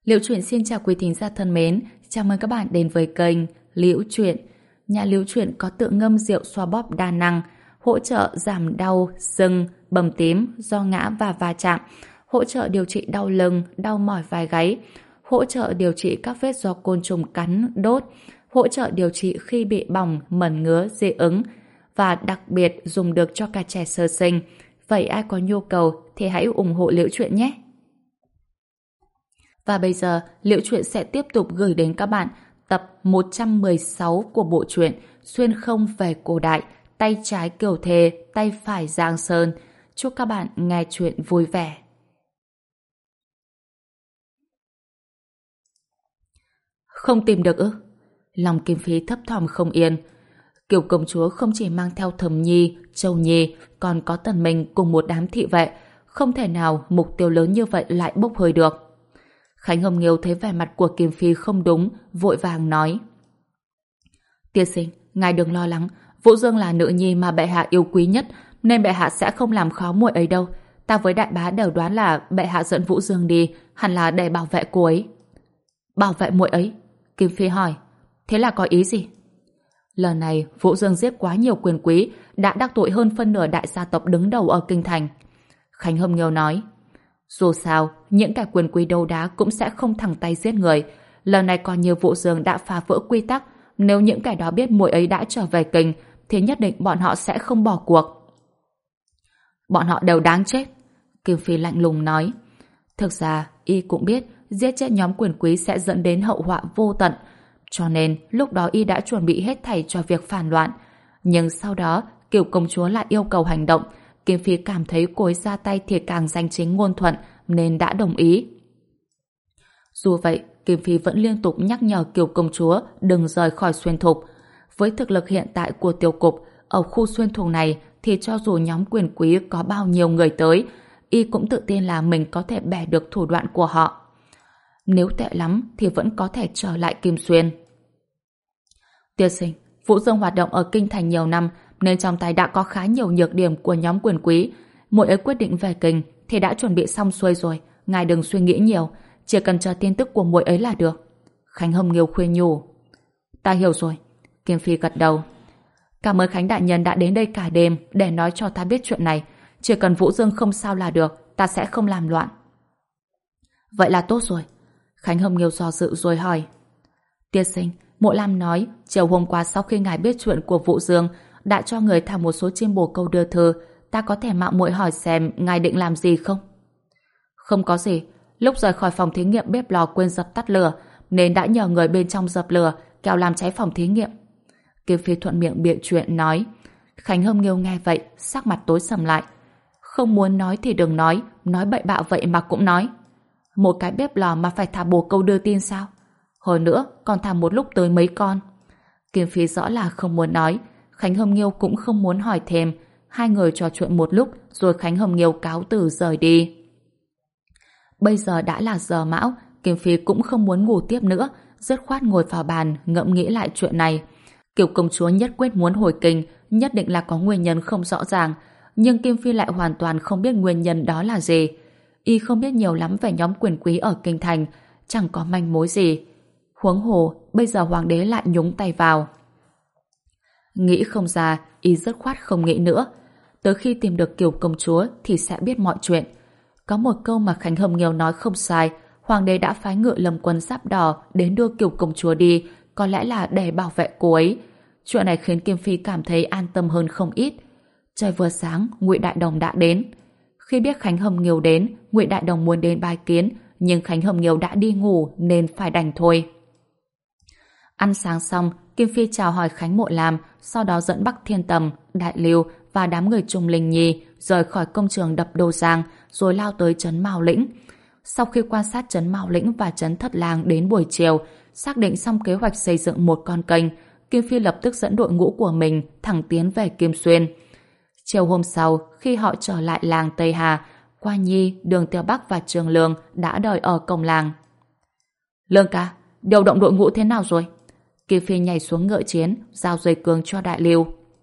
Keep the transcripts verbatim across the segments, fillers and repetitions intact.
Liễu Chuyện xin chào quý thính giả thân mến, chào mừng các bạn đến với kênh Liễu Chuyện. Nhà Liễu Chuyện có tự ngâm rượu xoa bóp đa năng, hỗ trợ giảm đau, sưng, bầm tím do ngã và va chạm, hỗ trợ điều trị đau lưng, đau mỏi vai gáy, hỗ trợ điều trị các vết do côn trùng cắn, đốt, hỗ trợ điều trị khi bị bỏng, mẩn ngứa, dị ứng và đặc biệt dùng được cho cả trẻ sơ sinh. Vậy ai có nhu cầu thì hãy ủng hộ Liễu Chuyện nhé! Và bây giờ, Liễu Chuyện sẽ tiếp tục gửi đến các bạn tập một trăm mười sáu của bộ truyện Xuyên không về cổ đại, tay trái Kiều Thề, tay phải Giang Sơn. Chúc các bạn nghe chuyện vui vẻ. Không tìm được ư? Lòng Kim Phi thấp thỏm không yên. Kiều công chúa không chỉ mang theo Thẩm Nhi, Châu Nhi, còn có Tần Minh cùng một đám thị vệ. Không thể nào mục tiêu lớn như vậy lại bốc hơi được. Khánh Hồng Nghiêu thấy vẻ mặt của Kim Phi không đúng, vội vàng nói: Tiên sinh, ngài đừng lo lắng, Vũ Dương là nữ nhi mà bệ hạ yêu quý nhất, nên bệ hạ sẽ không làm khó muội ấy đâu. Ta với đại bá đều đoán là bệ hạ dẫn Vũ Dương đi, hẳn là để bảo vệ cô ấy. Bảo vệ muội ấy? Kim Phi hỏi. Thế là có ý gì? Lần này Vũ Dương giết quá nhiều quyền quý, đã đắc tội hơn phân nửa đại gia tộc đứng đầu ở kinh thành. Khánh Hồng Nghiêu nói: Dù sao, những kẻ quyền quý đấu đá cũng sẽ không thẳng tay giết người. Lần này coi như Vũ Dương đã phá vỡ quy tắc. Nếu những kẻ đó biết muội ấy đã trở về kinh, thì nhất định bọn họ sẽ không bỏ cuộc. Bọn họ đều đáng chết. Kim Phi lạnh lùng nói. Thực ra, y cũng biết giết chết nhóm quyền quý sẽ dẫn đến hậu họa vô tận. Cho nên, lúc đó y đã chuẩn bị hết thảy cho việc phản loạn. Nhưng sau đó, Kiều công chúa lại yêu cầu hành động. Kim Phi cảm thấy cô ấy ra tay thì càng danh chính ngôn thuận nên đã đồng ý. Dù vậy, Kim Phi vẫn liên tục nhắc nhở Kiều công chúa đừng rời khỏi xuyên thục. Với thực lực hiện tại của tiểu cục, ở khu xuyên thục này thì cho dù nhóm quyền quý có bao nhiêu người tới, y cũng tự tin là mình có thể bẻ được thủ đoạn của họ. Nếu tệ lắm thì vẫn có thể trở lại Kim Xuyên. Tiên sinh, Vũ Dương hoạt động ở kinh thành nhiều năm nên trong tay đã có khá nhiều nhược điểm của nhóm quyền quý. Muội ấy quyết định về kinh thì đã chuẩn bị xong xuôi rồi, ngài đừng suy nghĩ nhiều, chỉ cần chờ tin tức của muội ấy là được. Khánh Hồng Nghiêu khuyên nhủ. Ta hiểu rồi. Kim Phi gật đầu. Cảm ơn Khánh đại nhân đã đến đây cả đêm để nói cho ta biết chuyện này. Chỉ cần Vũ Dương không sao là được, ta sẽ không làm loạn. Vậy là tốt rồi. Khánh Hồng Nghiêu do dự rồi hỏi. Tiên sinh, Mộ Lam nói chiều hôm qua sau khi ngài biết chuyện của Vũ Dương đã cho người thả một số chim bồ câu đưa thư. Ta có thể mạo muội hỏi xem ngài định làm gì không? Không có gì. Lúc rời khỏi phòng thí nghiệm bếp lò quên dập tắt lửa nên đã nhờ người bên trong dập lửa kẻo làm cháy phòng thí nghiệm. Kim Phi thuận miệng bịa chuyện nói. Khánh Hồng Nghiêu nghe vậy sắc mặt tối sầm lại. Không muốn nói thì đừng nói, nói bậy bạ vậy mà cũng nói. Một cái bếp lò mà phải thả bồ câu đưa tin sao? Hồi nữa còn thả một lúc tới mấy con. Kim Phi rõ là không muốn nói. Khánh Hồng Nghiêu cũng không muốn hỏi thêm. Hai người trò chuyện một lúc rồi Khánh Hồng Nghiêu cáo từ rời đi. Bây giờ đã là giờ mão, Kim Phi cũng không muốn ngủ tiếp nữa, dứt khoát ngồi vào bàn ngẫm nghĩ lại chuyện này. Kiều công chúa nhất quyết muốn hồi kinh, nhất định là có nguyên nhân không rõ ràng, nhưng Kim Phi lại hoàn toàn không biết nguyên nhân đó là gì. Y không biết nhiều lắm về nhóm quyền quý ở kinh thành, chẳng có manh mối gì. Huống hồ, bây giờ hoàng đế lại nhúng tay vào. Nghĩ không ra, y dứt khoát không nghĩ nữa. Tới khi tìm được Kiều công chúa thì sẽ biết mọi chuyện. Có một câu mà Khánh Hồng Nghiêu nói không sai, hoàng đế đã phái ngự lâm quân giáp đỏ đến đưa Kiều công chúa đi, có lẽ là để bảo vệ cô ấy. Chuyện này khiến Kim Phi cảm thấy an tâm hơn không ít. Trời vừa sáng, Ngụy Đại Đồng đã đến. Khi biết Khánh Hồng Nghiêu đến, Ngụy Đại Đồng muốn đến bái kiến, nhưng Khánh Hồng Nghiêu đã đi ngủ nên phải đành thôi. Ăn sáng xong, Kim Phi chào hỏi Khánh Mộ Lam, sau đó dẫn Bắc Thiên Tầm, Đại Lưu và đám người Trung Linh Nhi rời khỏi công trường đập Đô Giang, rồi lao tới trấn Mao Lĩnh. Sau khi quan sát trấn Mao Lĩnh và trấn Thất Lang đến buổi chiều, xác định xong kế hoạch xây dựng một con kênh, Kim Phi lập tức dẫn đội ngũ của mình thẳng tiến về Kim Xuyên. Chiều hôm sau, khi họ trở lại làng Tây Hà, Qua Nhi, Đường Tiêu Bắc và Trường Lương đã đợi ở cổng làng. Lương ca, điều động đội ngũ thế nào rồi? Kim Phi nhảy xuống ngựa chiến, giao dây cương cho Đại Lưu.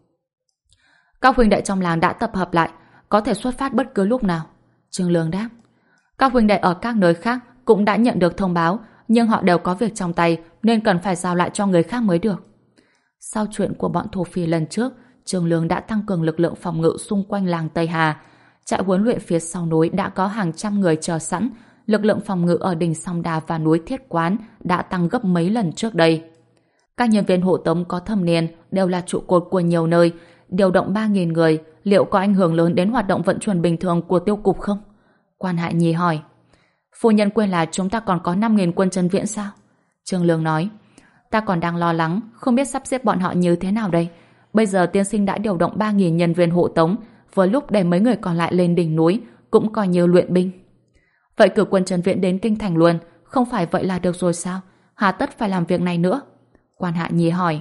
Các huynh đệ trong làng đã tập hợp lại, có thể xuất phát bất cứ lúc nào. Trường Lương đáp. Các huynh đệ ở các nơi khác cũng đã nhận được thông báo, nhưng họ đều có việc trong tay nên cần phải giao lại cho người khác mới được. Sau chuyện của bọn thổ phỉ lần trước, Trương Lương đã tăng cường lực lượng phòng ngự xung quanh làng Tây Hà. Trại huấn luyện phía sau núi đã có hàng trăm người chờ sẵn, lực lượng phòng ngự ở đỉnh Song Đà và núi Thiết Quán đã tăng gấp mấy lần trước đây. Các nhân viên hộ tống có thâm niên đều là trụ cột của nhiều nơi, điều động ba nghìn người, liệu có ảnh hưởng lớn đến hoạt động vận chuyển bình thường của tiêu cục không? Quan Hạ Nhi hỏi. Phu nhân quên là chúng ta còn có năm nghìn quân trấn viện sao? Trương Lương nói. Ta còn đang lo lắng, không biết sắp xếp bọn họ như thế nào đây. Bây giờ tiên sinh đã điều động ba nghìn nhân viên hộ tống, vừa lúc để mấy người còn lại lên đỉnh núi, cũng coi như luyện binh. Vậy cử quân trấn viện đến kinh thành luôn, không phải vậy là được rồi sao? Hà tất phải làm việc này nữa? Quan Hạ Nhi hỏi.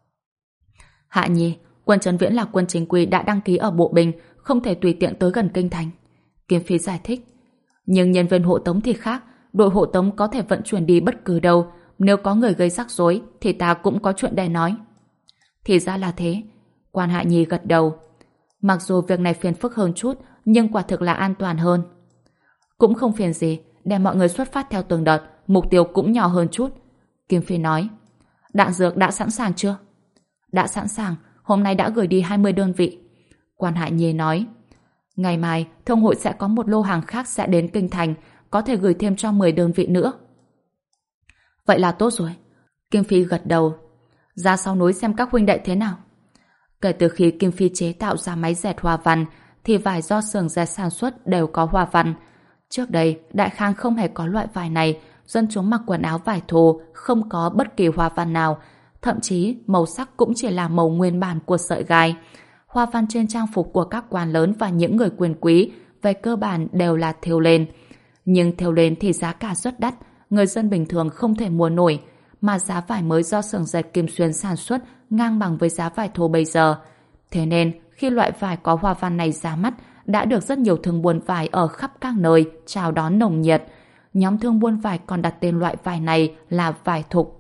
Hạ Nhi, quân trấn viễn là quân chính quy đã đăng ký ở bộ binh, không thể tùy tiện tới gần kinh thành. Kiếm Phi giải thích. Nhưng nhân viên hộ tống thì khác, đội hộ tống có thể vận chuyển đi bất cứ đâu, nếu có người gây rắc rối thì ta cũng có chuyện để nói. Thì ra là thế. Quan Hạ Nhi gật đầu. Mặc dù việc này phiền phức hơn chút, nhưng quả thực là an toàn hơn. Cũng không phiền gì, để mọi người xuất phát theo từng đợt, mục tiêu cũng nhỏ hơn chút. Kim Phi nói. Đạn dược đã sẵn sàng chưa? Đã sẵn sàng, hôm nay đã gửi đi hai mươi đơn vị. Quan Hạ Nhi nói. Ngày mai, thông hội sẽ có một lô hàng khác sẽ đến kinh thành, có thể gửi thêm cho mười đơn vị nữa. Vậy là tốt rồi. Kim Phi gật đầu. Ra sau núi xem các huynh đệ thế nào. Kể từ khi Kim Phi chế tạo ra máy dệt hoa văn, thì vải do xưởng dệt sản xuất đều có hoa văn. Trước đây, Đại Khang không hề có loại vải này, dân chúng mặc quần áo vải thô, không có bất kỳ hoa văn nào. Thậm chí, màu sắc cũng chỉ là màu nguyên bản của sợi gai. Hoa văn trên trang phục của các quan lớn và những người quyền quý về cơ bản đều là thêu lên. Nhưng thêu lên thì giá cả rất đắt, người dân bình thường không thể mua nổi, mà giá vải mới do xưởng dệt Kim Xuyên sản xuất ngang bằng với giá vải thô bây giờ. Thế nên, khi loại vải có hoa văn này ra mắt, đã được rất nhiều thương buôn vải ở khắp các nơi chào đón nồng nhiệt. Nhóm thương buôn vải còn đặt tên loại vải này là vải thục.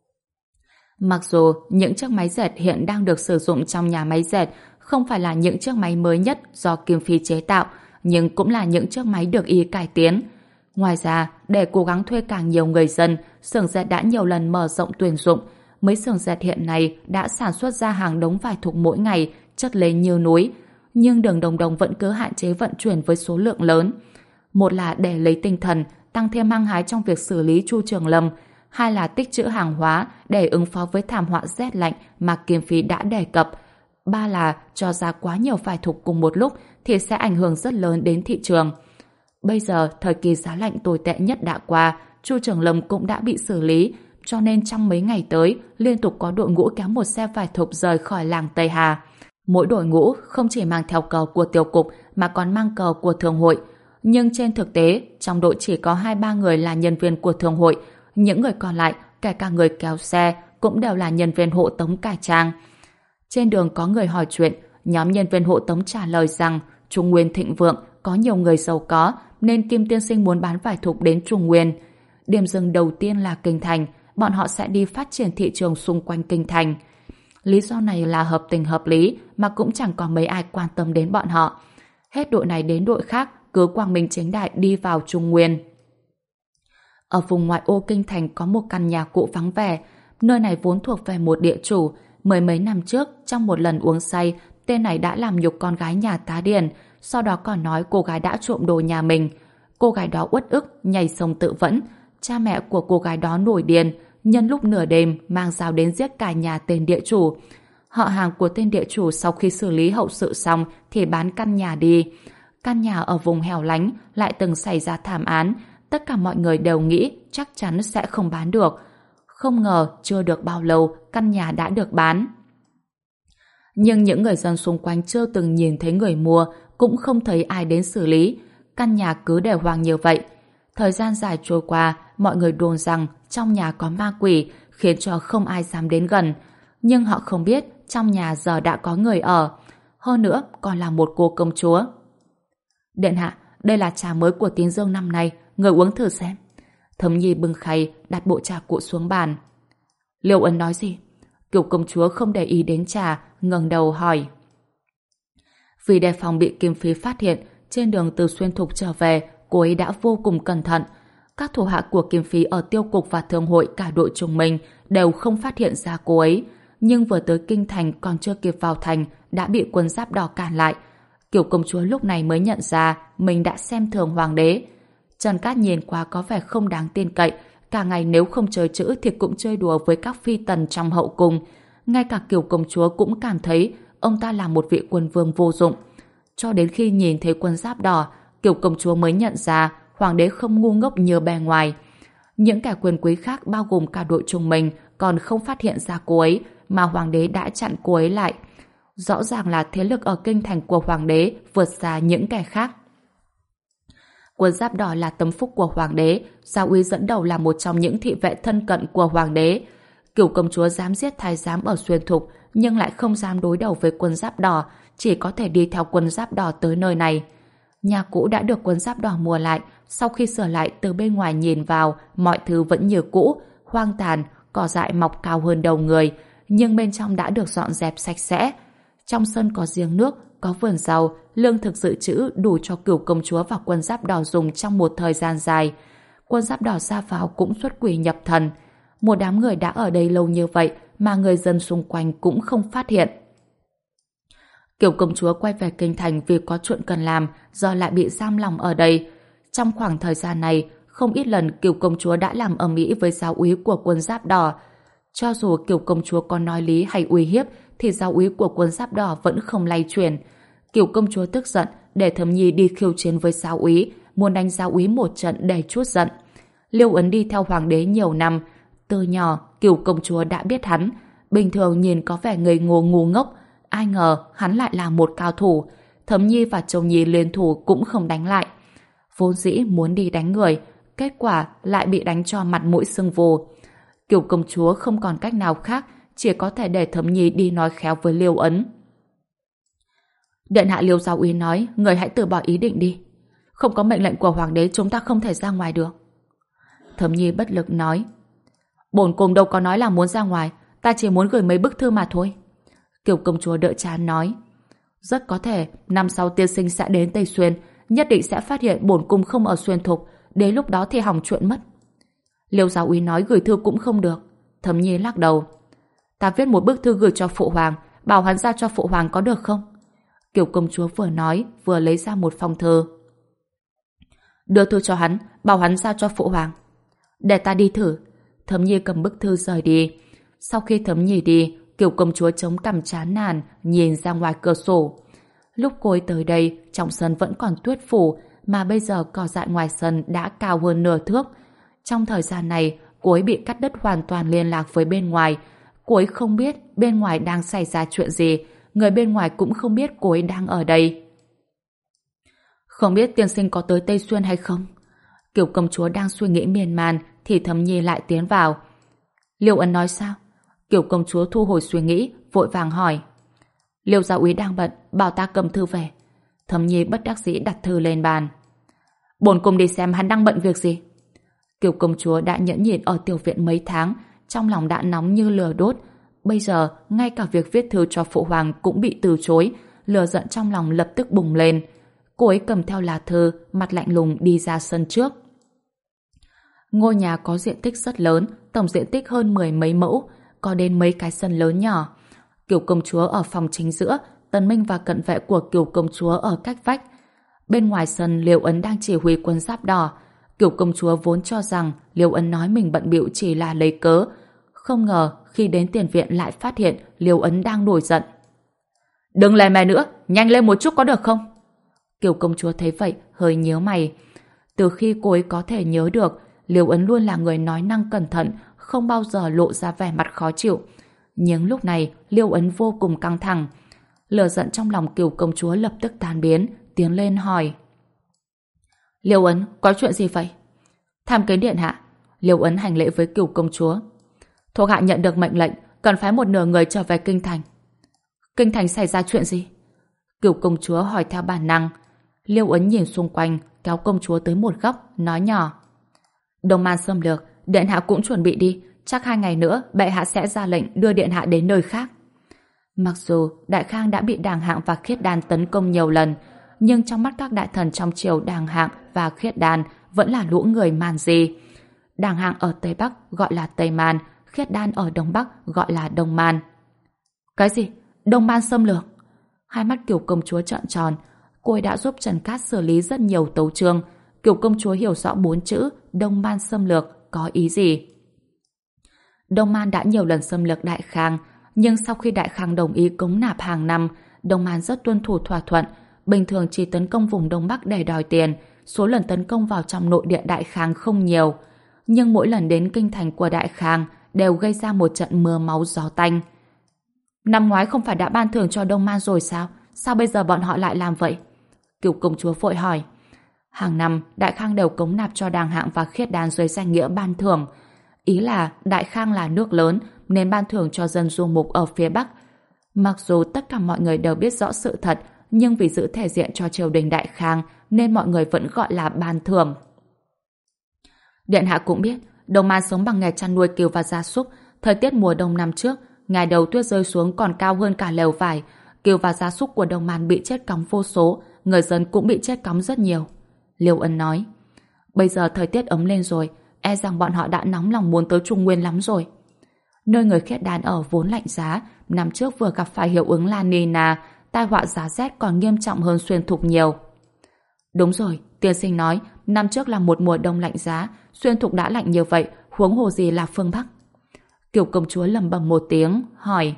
Mặc dù những chiếc máy dệt hiện đang được sử dụng trong nhà máy dệt không phải là những chiếc máy mới nhất do Kim Phi chế tạo, nhưng cũng là những chiếc máy được y cải tiến. Ngoài ra, để cố gắng thuê càng nhiều người dân, xưởng dệt đã nhiều lần mở rộng tuyển dụng. Mấy xưởng dệt hiện nay đã sản xuất ra hàng đống vải thục mỗi ngày, chất lên như núi. Nhưng Đường Đồng Đồng vẫn cứ hạn chế vận chuyển với số lượng lớn. Một là để lấy tinh thần, tăng thêm hăng hái trong việc xử lý Chu Trường Lâm. Hai là tích trữ hàng hóa để ứng phó với thảm họa rét lạnh mà Kim Phi đã đề cập. Ba là cho ra quá nhiều vải thục cùng một lúc thì sẽ ảnh hưởng rất lớn đến thị trường. Bây giờ, thời kỳ giá lạnh tồi tệ nhất đã qua, Chu Trường Lâm cũng đã bị xử lý, cho nên trong mấy ngày tới, liên tục có đội ngũ kéo một xe vải thục rời khỏi làng Tây Hà. Mỗi đội ngũ không chỉ mang theo cờ của tiểu cục mà còn mang cờ của thương hội. Nhưng trên thực tế, trong đội chỉ có hai ba người là nhân viên của thương hội, những người còn lại, kể cả người kéo xe, cũng đều là nhân viên hộ tống cải trang. Trên đường có người hỏi chuyện, nhóm nhân viên hộ tống trả lời rằng Trung Nguyên thịnh vượng, có nhiều người giàu có, nên Kim tiên sinh muốn bán vải thục đến Trung Nguyên. Điểm dừng đầu tiên là Kinh Thành, bọn họ sẽ đi phát triển thị trường xung quanh Kinh Thành. Lý do này là hợp tình hợp lý, mà cũng chẳng có mấy ai quan tâm đến bọn họ. Hết đội này đến đội khác, cứ quang minh chính đại đi vào Trung Nguyên. Ở vùng ngoại ô Kinh Thành có một căn nhà cũ vắng vẻ, nơi này vốn thuộc về một địa chủ. Mười mấy năm trước, trong một lần uống say, tên này đã làm nhục con gái nhà tá điền, sau đó còn nói cô gái đã trộm đồ nhà mình. Cô gái đó uất ức, nhảy sông tự vẫn. Cha mẹ của cô gái đó nổi điên, nhân lúc nửa đêm mang dao đến giết cả nhà tên địa chủ. Họ hàng của tên địa chủ sau khi xử lý hậu sự xong thì bán căn nhà đi. Căn nhà ở vùng hẻo lánh lại từng xảy ra thảm án. Tất cả mọi người đều nghĩ chắc chắn sẽ không bán được. Không ngờ chưa được bao lâu căn nhà đã được bán. Nhưng những người dân xung quanh chưa từng nhìn thấy người mua, cũng không thấy ai đến xử lý. Căn nhà cứ để hoang như vậy. Thời gian dài trôi qua, mọi người đồn rằng trong nhà có ma quỷ, khiến cho không ai dám đến gần. Nhưng họ không biết trong nhà giờ đã có người ở. Hơn nữa còn là một cô công chúa. Điện hạ, đây là trà mới của Tín Dương năm nay, người uống thử xem. Thấm Nhi bưng khay đặt bộ trà cụ xuống bàn. Liêu Ân nói gì? Kiều công chúa không để ý đến trà, ngẩng đầu hỏi. Vì đề phòng bị Kim Phi phát hiện, trên đường từ Xuyên Thục trở về, cô ấy đã vô cùng cẩn thận. Các thủ hạ của Kim Phí ở tiêu cục và thương hội cả đội trùng mình đều không phát hiện ra cô ấy. Nhưng vừa tới kinh thành còn chưa kịp vào thành đã bị quân giáp đỏ cản lại. Kiểu công chúa lúc này mới nhận ra mình đã xem thường hoàng đế. Trần Cát nhìn qua có vẻ không đáng tin cậy, cả ngày nếu không chơi chữ thì cũng chơi đùa với các phi tần trong hậu cung. Ngay cả Kiều công chúa cũng cảm thấy ông ta là một vị quân vương vô dụng. Cho đến khi nhìn thấy quân giáp đỏ, Kiều công chúa mới nhận ra hoàng đế không ngu ngốc như bề ngoài. Những kẻ quyền quý khác bao gồm cả đội trùng mình còn không phát hiện ra cô ấy, mà hoàng đế đã chặn cô ấy lại. Rõ ràng là thế lực ở kinh thành của hoàng đế vượt xa những kẻ khác. Quân giáp đỏ là tâm phúc của hoàng đế, Gia Uy dẫn đầu là một trong những thị vệ thân cận của hoàng đế. Cửu công chúa dám giết thái giám ở Xuyên Thục, nhưng lại không dám đối đầu với quân giáp đỏ, chỉ có thể đi theo quân giáp đỏ tới nơi này. Nhà cũ đã được quân giáp đỏ mua lại, sau khi sửa lại từ bên ngoài nhìn vào, mọi thứ vẫn như cũ, hoang tàn, cỏ dại mọc cao hơn đầu người, nhưng bên trong đã được dọn dẹp sạch sẽ. Trong sân có giếng nước, có vườn rau, lương thực dự trữ đủ cho Cửu công chúa và quân giáp đỏ dùng trong một thời gian dài. Quân giáp đỏ ra vào cũng xuất quỷ nhập thần. Một đám người đã ở đây lâu như vậy mà người dân xung quanh cũng không phát hiện. Kiều công chúa quay về kinh thành vì có chuyện cần làm, giờ lại bị giam lòng ở đây. Trong khoảng thời gian này, không ít lần Kiều công chúa đã làm ầm ĩ với giáo úy của quân giáp đỏ. Cho dù Kiều công chúa có nói lý hay uy hiếp, thì giáo úy của quân giáp đỏ vẫn không lay chuyển. Kiều công chúa tức giận để Thẩm Nhi đi khiêu chiến với giáo úy, muốn đánh giáo úy một trận để trút giận. Liêu Ấn đi theo hoàng đế nhiều năm, từ nhỏ Kiều công chúa đã biết hắn. Bình thường nhìn có vẻ ngây ngô ngu ngốc, ai ngờ hắn lại là một cao thủ. Thẩm Nhi và Châu Nhi liên thủ cũng không đánh lại. Vốn dĩ muốn đi đánh người, kết quả lại bị đánh cho mặt mũi sưng vù. Kiều công chúa không còn cách nào khác, chỉ có thể để Thẩm Nhi đi nói khéo với Liêu Ấn. Điện hạ Liêu giáo úy nói, người hãy từ bỏ ý định đi. Không có mệnh lệnh của hoàng đế chúng ta không thể ra ngoài được. Thẩm Nhi bất lực nói, bổn cung đâu có nói là muốn ra ngoài, ta chỉ muốn gửi mấy bức thư mà thôi. Kiều công chúa đỡ chán nói, rất có thể năm sau tiên sinh sẽ đến Tây Xuyên, nhất định sẽ phát hiện bổn cung không ở Xuyên Thục, đến lúc đó thì hỏng chuyện mất. Liêu giáo úy nói gửi thư cũng không được. Thẩm Nhi lắc đầu, ta viết một bức thư gửi cho phụ hoàng, bảo hắn ra cho phụ hoàng có được không? Kiều công chúa vừa nói vừa lấy ra một phong thư. Đưa thư cho hắn, bảo hắn ra cho phụ hoàng. Để ta đi thử. Thẩm Nhi cầm bức thư rời đi. Sau khi Thẩm Nhi đi, Kiều công chúa chống cằm chán nản nhìn ra ngoài cửa sổ. Lúc cô ấy tới đây, trong sân vẫn còn tuyết phủ, mà bây giờ cỏ dại ngoài sân đã cao hơn nửa thước. Trong thời gian này, cô ấy bị cắt đứt hoàn toàn liên lạc với bên ngoài. Cô ấy không biết bên ngoài đang xảy ra chuyện gì, người bên ngoài cũng không biết cô ấy đang ở đây. Không biết tiên sinh có tới Tây Xuyên hay không? Kiều công chúa đang suy nghĩ miên man thì Thẩm Nhi lại tiến vào. Liêu Ấn nói sao? Kiều công chúa thu hồi suy nghĩ, vội vàng hỏi. Liêu giáo úy đang bận, bảo ta cầm thư về. Thẩm Nhi bất đắc dĩ đặt thư lên bàn. Bổn cung đi xem hắn đang bận việc gì. Kiều công chúa đã nhẫn nhịn ở tiểu viện mấy tháng, trong lòng đã nóng như lửa đốt. Bây giờ, ngay cả việc viết thư cho phụ hoàng cũng bị từ chối, lửa giận trong lòng lập tức bùng lên. Cô ấy cầm theo lá thư, mặt lạnh lùng đi ra sân trước. Ngôi nhà có diện tích rất lớn, tổng diện tích hơn mười mấy mẫu, có đến mấy cái sân lớn nhỏ. Kiều công chúa ở phòng chính giữa, Tần Minh và cận vệ của Kiều công chúa ở cách vách. Bên ngoài sân, Liêu Ấn đang chỉ huy quân giáp đỏ. Kiều công chúa vốn cho rằng Liêu Ấn nói mình bận bịu chỉ là lấy cớ. Không ngờ khi đến tiền viện lại phát hiện Liêu Ấn đang nổi giận. Đừng lè mè nữa, nhanh lên một chút có được không? Kiều công chúa thấy vậy hơi nhíu mày. Từ khi cô ấy có thể nhớ được, Liêu Ấn luôn là người nói năng cẩn thận, không bao giờ lộ ra vẻ mặt khó chịu. Nhưng lúc này Liêu Ấn vô cùng căng thẳng. Lửa giận trong lòng Kiều công chúa lập tức tan biến, tiến lên hỏi. Liêu Ấn, có chuyện gì vậy? Tham kiến điện hạ. Liêu Ấn hành lễ với Kiều công chúa. Thuộc hạ nhận được mệnh lệnh, cần phái một nửa người trở về kinh thành. Kinh thành xảy ra chuyện gì? Kiều công chúa hỏi theo bản năng. Liêu Ấn nhìn xung quanh, kéo công chúa tới một góc, nói nhỏ. Đông Man xâm lược, điện hạ cũng chuẩn bị đi, chắc hai ngày nữa bệ hạ sẽ ra lệnh đưa điện hạ đến nơi khác. Mặc dù Đại Khang đã bị Đàng Hạng và Khiết Đan tấn công nhiều lần, nhưng trong mắt các đại thần trong triều Đàng Hạng và Khiết Đan vẫn là lũ người Man Di. Đàng Hạng ở Tây Bắc gọi là Tây Man, Khiết Đan ở Đông Bắc gọi là Đông Man. Cái gì? Đông Man xâm lược? Hai mắt Kiều công chúa trợn tròn. Cô ấy đã giúp Trần Cát xử lý rất nhiều tấu chương. Kiều công chúa hiểu rõ bốn chữ Đông Man xâm lược có ý gì. Đông Man đã nhiều lần xâm lược Đại Khang, nhưng sau khi Đại Khang đồng ý cống nạp hàng năm, Đông Man rất tuân thủ thỏa thuận, bình thường chỉ tấn công vùng Đông Bắc để đòi tiền, số lần tấn công vào trong nội địa Đại Khang không nhiều, nhưng mỗi lần đến kinh thành của Đại Khang đều gây ra một trận mưa máu gió tanh. Năm ngoái không phải đã ban thưởng cho Đông Man rồi sao? Sao bây giờ bọn họ lại làm vậy? Kiều công chúa vội hỏi. Hàng năm, Đại Khang đều cống nạp cho Đàng Hạng và Khiết Đan dưới danh nghĩa ban thưởng. Ý là Đại Khang là nước lớn nên ban thưởng cho dân du mục ở phía Bắc. Mặc dù tất cả mọi người đều biết rõ sự thật, nhưng vì giữ thể diện cho triều đình Đại Khang nên mọi người vẫn gọi là ban thưởng. Điện hạ cũng biết, Đông Man sống bằng nghề chăn nuôi cừu và gia súc. Thời tiết mùa đông năm trước, ngày đầu tuyết rơi xuống còn cao hơn cả lều vải. Cừu và gia súc của Đông Man bị chết cóng vô số, người dân cũng bị chết cóng rất nhiều. Liêu Ân nói, bây giờ thời tiết ấm lên rồi, e rằng bọn họ đã nóng lòng muốn tới Trung Nguyên lắm rồi. Nơi người Khiết Đan ở vốn lạnh giá, năm trước vừa gặp phải hiệu ứng La Nina, tai họa giá rét còn nghiêm trọng hơn Xuyên Thục nhiều. Đúng rồi, tiên sinh nói, năm trước là một mùa đông lạnh giá, Xuyên Thục đã lạnh như vậy, huống hồ gì là phương Bắc. Kiều công chúa lẩm bẩm một tiếng, hỏi,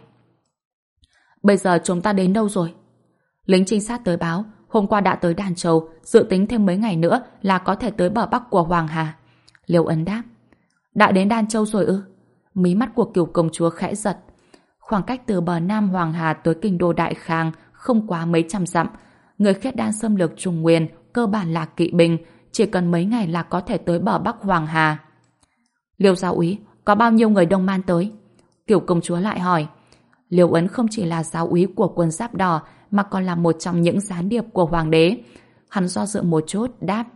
bây giờ chúng ta đến đâu rồi? Lính trinh sát tới báo, hôm qua đã tới Đàn Châu, dự tính thêm mấy ngày nữa là có thể tới bờ Bắc của Hoàng Hà. Liêu Ấn đáp, đã đến Đan Châu rồi ư? Mí mắt của Kiều công chúa khẽ giật. Khoảng cách từ bờ Nam Hoàng Hà tới kinh đô Đại Khang không quá mấy trăm dặm. Người Khiết Đan xâm lược Trung Nguyên cơ bản là kỵ binh, chỉ cần mấy ngày là có thể tới bờ Bắc Hoàng Hà. Liêu giáo úy, có bao nhiêu người Đông Man tới? Kiều công chúa lại hỏi. Liêu Ấn không chỉ là giáo úy của quân Giáp Đỏ mà còn là một trong những gián điệp của hoàng đế. Hắn do dự một chút, đáp.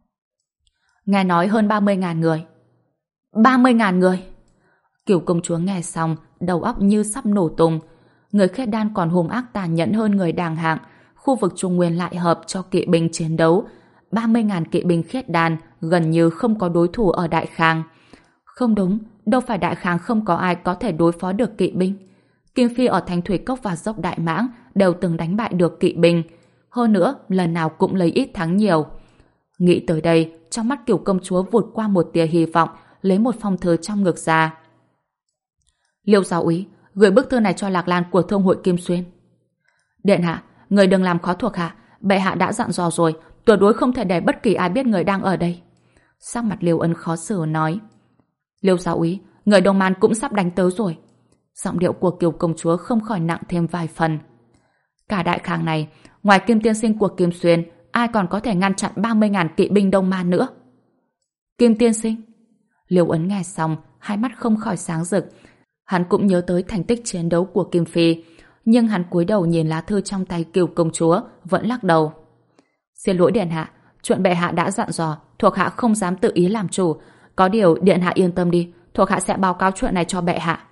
Nghe nói hơn ba mươi ngàn người. ba mươi ngàn người? Kiều công chúa nghe xong, đầu óc như sắp nổ tung. Người Khiết Đan còn hung ác tàn nhẫn hơn người Đàng Hạng. Khu vực Trung Nguyên lại hợp cho kỵ binh chiến đấu. ba mươi ngàn kỵ binh Khiết Đan gần như không có đối thủ ở Đại Khang. Không đúng, đâu phải Đại Khang không có ai có thể đối phó được kỵ binh. Kim Phi ở Thanh Thủy Cốc và Dốc Đại Mãng đều từng đánh bại được kỵ binh. Hơn nữa, lần nào cũng lấy ít thắng nhiều. Nghĩ tới đây, trong mắt Kiều công chúa vụt qua một tia hy vọng, lấy một phong thư trong ngực ra. Liêu giáo úy, gửi bức thư này cho Lạc Lan của Thương hội Kim Xuyên. Điện hạ, người đừng làm khó thuộc hạ, bệ hạ đã dặn dò rồi, tuyệt đối không thể để bất kỳ ai biết người đang ở đây. Sắc mặt Liêu Ân khó xử nói. Liêu giáo úy, người Đông Man cũng sắp đánh tới rồi. Giọng điệu của Kiều công chúa không khỏi nặng thêm vài phần. Cả Đại Khang này, ngoài Kim tiên sinh của Kim Xuyên, ai còn có thể ngăn chặn ba mươi ngàn kỵ binh Đông Man nữa? Kim tiên sinh? Liêu Ấn nghe xong, hai mắt không khỏi sáng rực. Hắn cũng nhớ tới thành tích chiến đấu của Kim Phi, nhưng hắn cúi đầu nhìn lá thư trong tay Kiều công chúa, vẫn lắc đầu. Xin lỗi điện hạ, chuyện bệ hạ đã dặn dò, thuộc hạ không dám tự ý làm chủ. Có điều điện hạ yên tâm đi, thuộc hạ sẽ báo cáo chuyện này cho bệ hạ.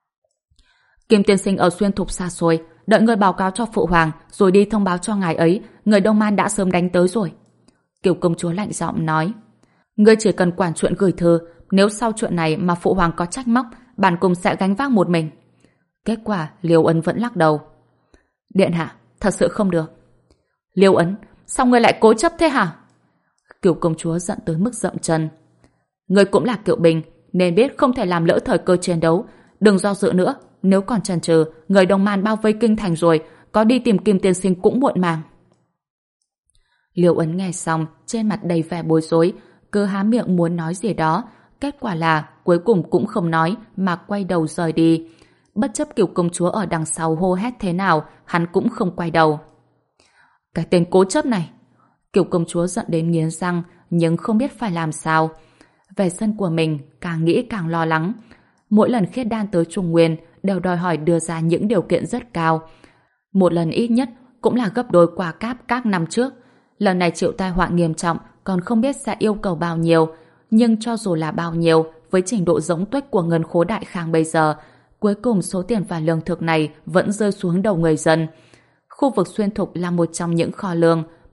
Kim tiên sinh ở Xuyên Thục xa xôi, đợi người báo cáo cho phụ hoàng, rồi đi thông báo cho ngài ấy, người Đông Man đã sớm đánh tới rồi. Kiều công chúa lạnh giọng nói. Ngươi chỉ cần quản chuyện gửi thư, nếu sau chuyện này mà phụ hoàng có trách móc, bản cung sẽ gánh vác một mình. Kết quả, Liêu Ấn vẫn lắc đầu. Điện hạ, thật sự không được. Liêu Ấn, sao ngươi lại cố chấp thế hả? Kiều công chúa giận tới mức dậm chân. Ngươi cũng là kiệu binh, nên biết không thể làm lỡ thời cơ chiến đấu. Đừng do dự nữa, nếu còn chần chừ, người Đông Man bao vây kinh thành rồi, có đi tìm Kim tiên sinh cũng muộn màng. Liêu Ấn nghe xong, trên mặt đầy vẻ bối rối, cứ há miệng muốn nói gì đó. Kết quả là cuối cùng cũng không nói mà quay đầu rời đi. Bất chấp Kiều công chúa ở đằng sau hô hét thế nào, hắn cũng không quay đầu. Cái tên cố chấp này! Kiều công chúa giận đến nghiến răng, nhưng không biết phải làm sao. Về sân của mình, càng nghĩ càng lo lắng. Mỗi lần Khiết Đan tới Trung Nguyên đều đòi hỏi đưa ra những điều kiện rất cao. Một lần ít nhất cũng là gấp đôi quả cáp các năm trước. Lần này chịu tai họa nghiêm trọng, còn không biết sẽ yêu cầu bao nhiêu. Nhưng cho dù là bao nhiêu, với trình độ giống tuếch của ngân khố Đại Khang bây giờ, cuối cùng số tiền và lương thực này vẫn rơi xuống đầu người dân. Khu vực Xuyên Thục là một trong những kho lương,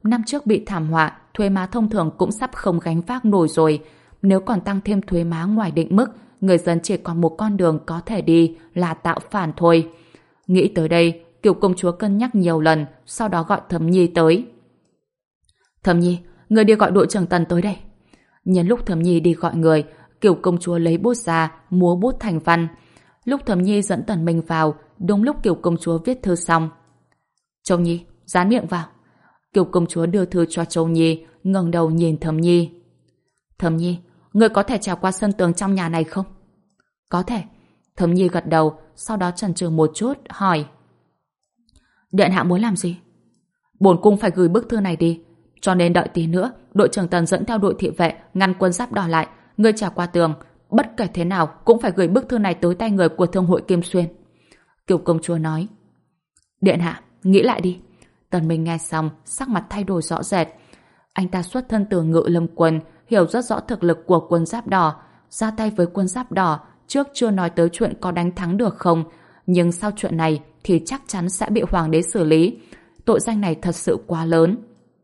năm trước bị thảm họa, thuế má thông thường cũng sắp không gánh vác nổi rồi. Nếu còn tăng thêm thuế má ngoài định mức, người dân chỉ còn một con đường có thể đi là tạo phản thôi. Nghĩ tới đây, Kiều công chúa cân nhắc nhiều lần, sau đó gọi Thẩm Nhi tới. Thẩm Nhi, người đi gọi đội trưởng Tần tới đây. Nhân lúc Thẩm Nhi đi gọi người, Kiều công chúa lấy bút ra, múa bút thành văn. Lúc Thẩm Nhi dẫn Tần Minh vào, đúng lúc Kiều công chúa viết thư xong. Châu Nhi, dán miệng vào. Kiều công chúa đưa thư cho Châu Nhi, ngẩng đầu nhìn Thẩm Nhi. Thẩm Nhi, người có thể trèo qua sân tường trong nhà này không? Có thể. Thẩm Nhi gật đầu, sau đó chần chừ một chút, hỏi. Điện hạ muốn làm gì? Bổn cung phải gửi bức thư này đi, cho nên đợi tí nữa, đội trưởng Tần dẫn theo đội thị vệ ngăn quân giáp đỏ lại, ngươi trèo qua tường, bất kể thế nào cũng phải gửi bức thư này tới tay người của thương hội Kim Xuyên. Kiều công chúa nói. Điện hạ, nghĩ lại đi. Tần Minh nghe xong, sắc mặt thay đổi rõ rệt. Anh ta xuất thân từ Ngự Lâm quân, hiểu rất rõ thực lực của quân giáp đỏ, ra tay với quân giáp đỏ, trước chưa nói tới chuyện có đánh thắng được không, nhưng sau chuyện này thì chắc chắn sẽ bị hoàng đế xử lý. Tội danh này thật sự quá lớn.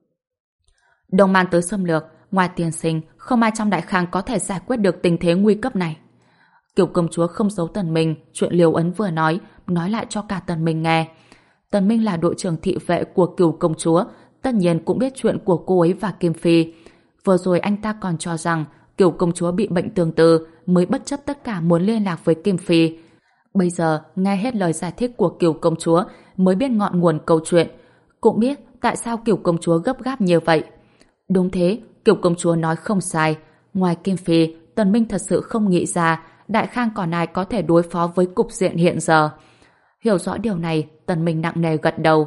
Đông Man tới xâm lược, ngoài tiên sinh, không ai trong đại khang có thể giải quyết được tình thế nguy cấp này. Kiều công chúa không giấu Tần Minh chuyện Liêu Ấn vừa nói, nói lại cho cả Tần Minh nghe. Tần Minh là đội trưởng thị vệ của Kiều công chúa, tất nhiên cũng biết chuyện của cô ấy và Kim Phi. Vừa rồi anh ta còn cho rằng Kiều công chúa bị bệnh tương tự, mới bất chấp tất cả muốn liên lạc với Kim Phi. Bây giờ nghe hết lời giải thích của Kiều công chúa mới biết ngọn nguồn câu chuyện, cũng biết tại sao Kiều công chúa gấp gáp như vậy. Đúng thế, Kiều công chúa nói không sai. Ngoài Kim Phi, Tần Minh thật sự không nghĩ ra đại khang còn ai có thể đối phó với cục diện hiện giờ. Hiểu rõ điều này, Tần Minh nặng nề gật đầu.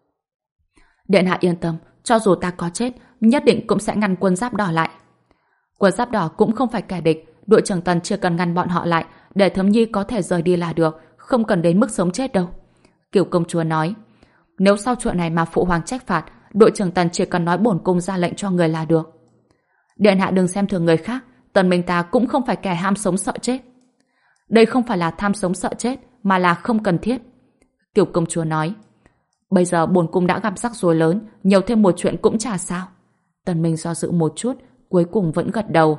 Điện hạ yên tâm, cho dù ta có chết, nhất định cũng sẽ ngăn quân giáp đỏ lại. Quân giáp đỏ cũng không phải kẻ địch, đội trưởng Tần chưa cần ngăn bọn họ lại, để Thấm Nhi có thể rời đi là được, không cần đến mức sống chết đâu. Kiều công chúa nói. Nếu sau chuyện này mà phụ hoàng trách phạt, đội trưởng Tần chỉ cần nói bổn cung ra lệnh cho người là được. Điện hạ đừng xem thường người khác, Tần Minh ta cũng không phải kẻ ham sống sợ chết. Đây không phải là tham sống sợ chết, mà là không cần thiết. Kiều công chúa nói. Bây giờ bổn cung đã gặp rắc rối lớn, nhiều thêm một chuyện cũng chả sao. Tần Minh do dự một chút, cuối cùng vẫn gật đầu.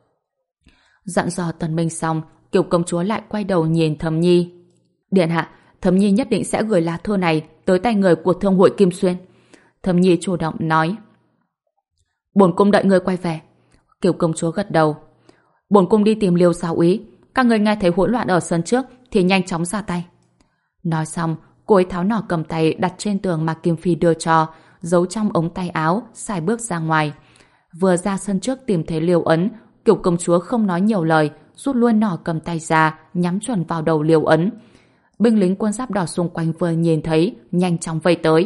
Dặn dò Tần Minh xong, Kiều công chúa lại quay đầu nhìn Thẩm Nhi. Điện hạ, Thẩm Nhi nhất định sẽ gửi lá thư này tới tay người của thương hội Kim Xuyên. Thẩm Nhi chủ động nói. Bổn cung đợi người quay về. Kiều công chúa gật đầu. Bổn cung đi tìm Liêu giáo úy, các người nghe thấy hỗn loạn ở sân trước thì nhanh chóng ra tay. Nói xong, cô ấy tháo nỏ cầm tay đặt trên tường mà Kim Phi đưa cho, giấu trong ống tay áo, xài bước ra ngoài. Vừa ra sân trước tìm thấy Liêu Ấn, Kiều công chúa không nói nhiều lời, rút luôn nỏ cầm tay ra, nhắm chuẩn vào đầu Liêu Ấn. Binh lính quân giáp đỏ xung quanh vừa nhìn thấy, nhanh chóng vây tới.